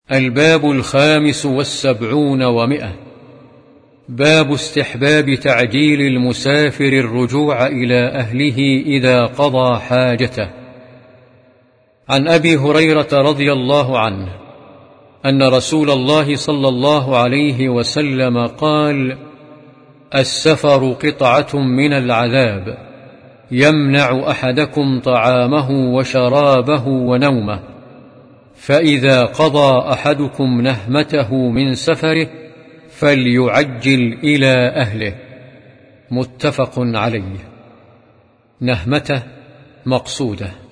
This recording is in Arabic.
الباب 75 و100. باب استحباب تعجيل المسافر الرجوع إلى أهله إذا قضى حاجته. عن أبي هريرة رضي الله عنه أن رسول الله صلى الله عليه وسلم قال: السفر قطعة من العذاب، يمنع أحدكم طعامه وشرابه ونومه، فإذا قضى أحدكم نهمته من سفره فليعجل إلى أهله. متفق عليه. نهمته مقصوده.